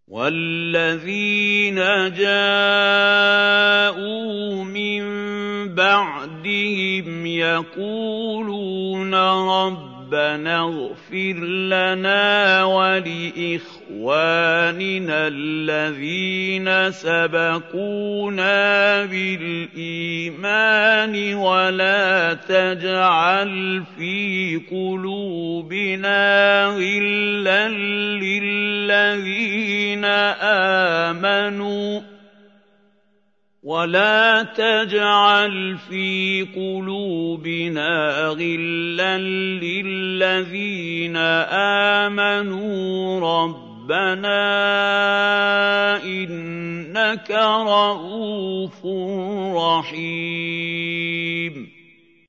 وَالَّذِينَ جَاءُوا مِن بَعْدِهِمْ يَقُولُونَ رَبَّنَا اغْفِرْ لَنَا وَلِإِخْوَانِنَا الَّذِينَ سَبَقُونَا بِالْإِيمَانِ وَلَا تَجْعَلْ فِي قُلُوبِنَا غِلًّا لِّلَّذِينَ آمَنُوا رَبَّنَا إِنَّكَ رَءُوفٌ رَّحِيمٌ